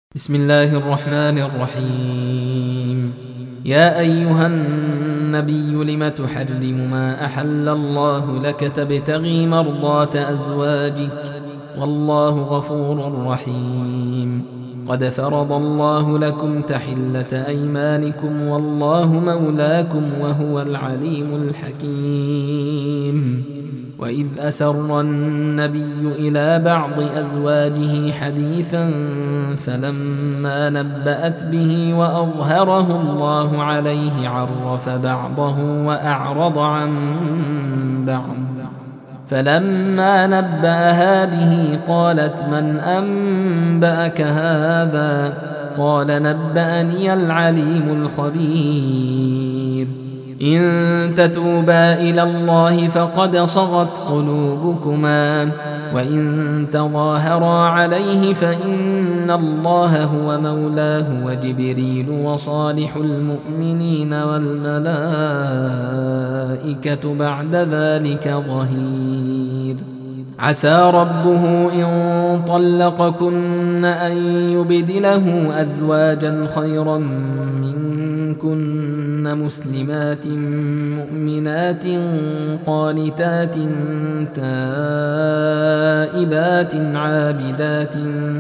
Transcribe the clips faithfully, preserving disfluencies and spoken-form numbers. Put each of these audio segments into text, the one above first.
بسم الله الرحمن الرحيم. يا أيها النبي لم تحرم ما أحل الله لك تبتغي مرضات أزواجك والله غفور رحيم. قد فرض الله لكم تحلة أيمانكم والله مولاكم وهو العليم الحكيم. وإذ أسر النبي إلى بعض أزواجه حديثا فلما نبأت به وأظهره الله عليه عرف بعضه وأعرض عن بعض، فلما نبأها به قالت من أنبأك هذا؟ قال نبأني العليم الخبير. إن تتوبا إلى الله فقد صغت قلوبكما وإن تظاهرا عليه فإن الله هو مولاه وجبريل وصالح المؤمنين والملائكة بعد ذلك ظهير. عسى ربه إن طلقكن أن يبدله أزواجا خيرا منكن مسلمات مؤمنات قانتات تائبات عابدات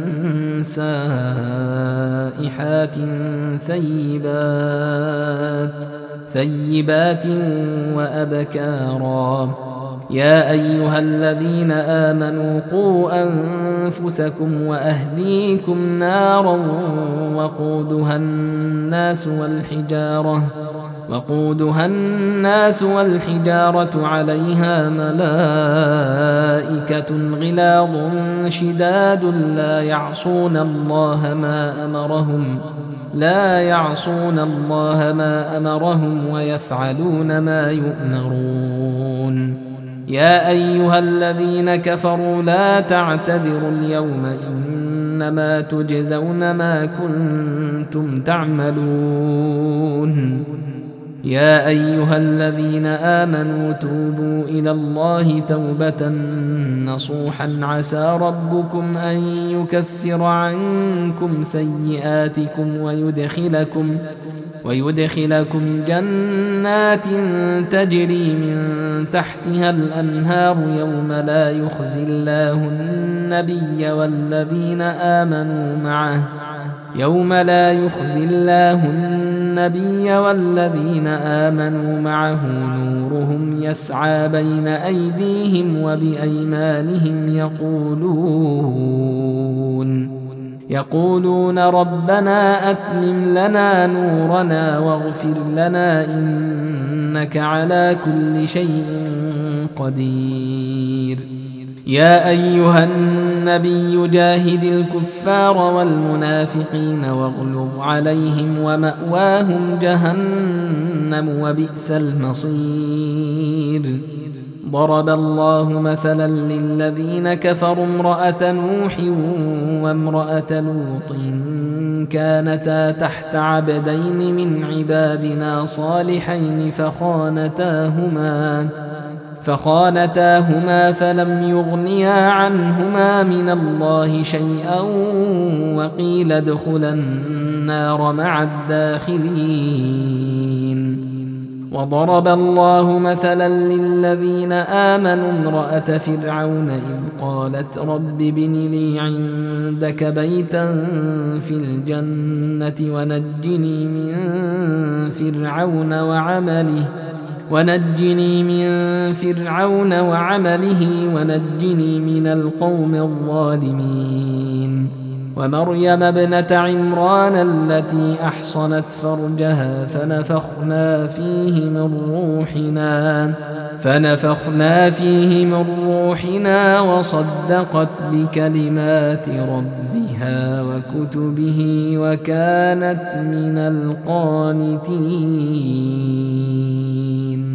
سائحات ثيبات ثيبات وأبكارا. يا أيها الذين آمنوا قوا أنفسكم وأهليكم نارا وقودها الناس والحجارة وقودها الناس والحجارة عليها ملائكة غلاظ شداد لا يعصون الله ما أمرهم لا يعصون الله ما أمرهم ويفعلون ما يؤمرون. يا أيها الذين كفروا لا تعتذروا اليوم إنما تجزون ما كنتم تعملون. يا أيها الذين آمنوا توبوا إلى الله توبة نصوحا عسى ربكم أن يكفر عنكم سيئاتكم ويدخلكم ويدخلكم جنات تجري من تحتها الأنهار يوم لا يخزي الله النبي والذين آمنوا معه يوم لا يخزي الله النبي والذين آمنوا معه نورهم يسعى بين أيديهم وبأيمانهم يقولون يقولون ربنا أتمم لنا نورنا واغفر لنا إنك على كل شيء قدير. يا أيها النبي جاهد الكفار والمنافقين واغلظ عليهم ومأواهم جهنم وبئس المصير. ضرب الله مثلا للذين كفروا امرأة نوح وامرأة لوط كانتا تحت عبدين من عبادنا صالحين فخانتاهما فخانتاهما فلم يغنيا عنهما من الله شيئا وقيل ادخلا النار مع الداخلين. وضرب الله مثلا للذين آمنوا امرأة فرعون إذ قالت رب ابن لي عندك بيتا في الجنة ونجني من فرعون وعمله ونجني من فرعون وعمله ونجني من القوم الظالمين. ومريم ابنة عمران التي أحصنت فرجها فنفخنا فيه من روحنا فنفخنا فيه من روحنا وصدقت بكلمات ربها وكتبه وكانت من القانتين.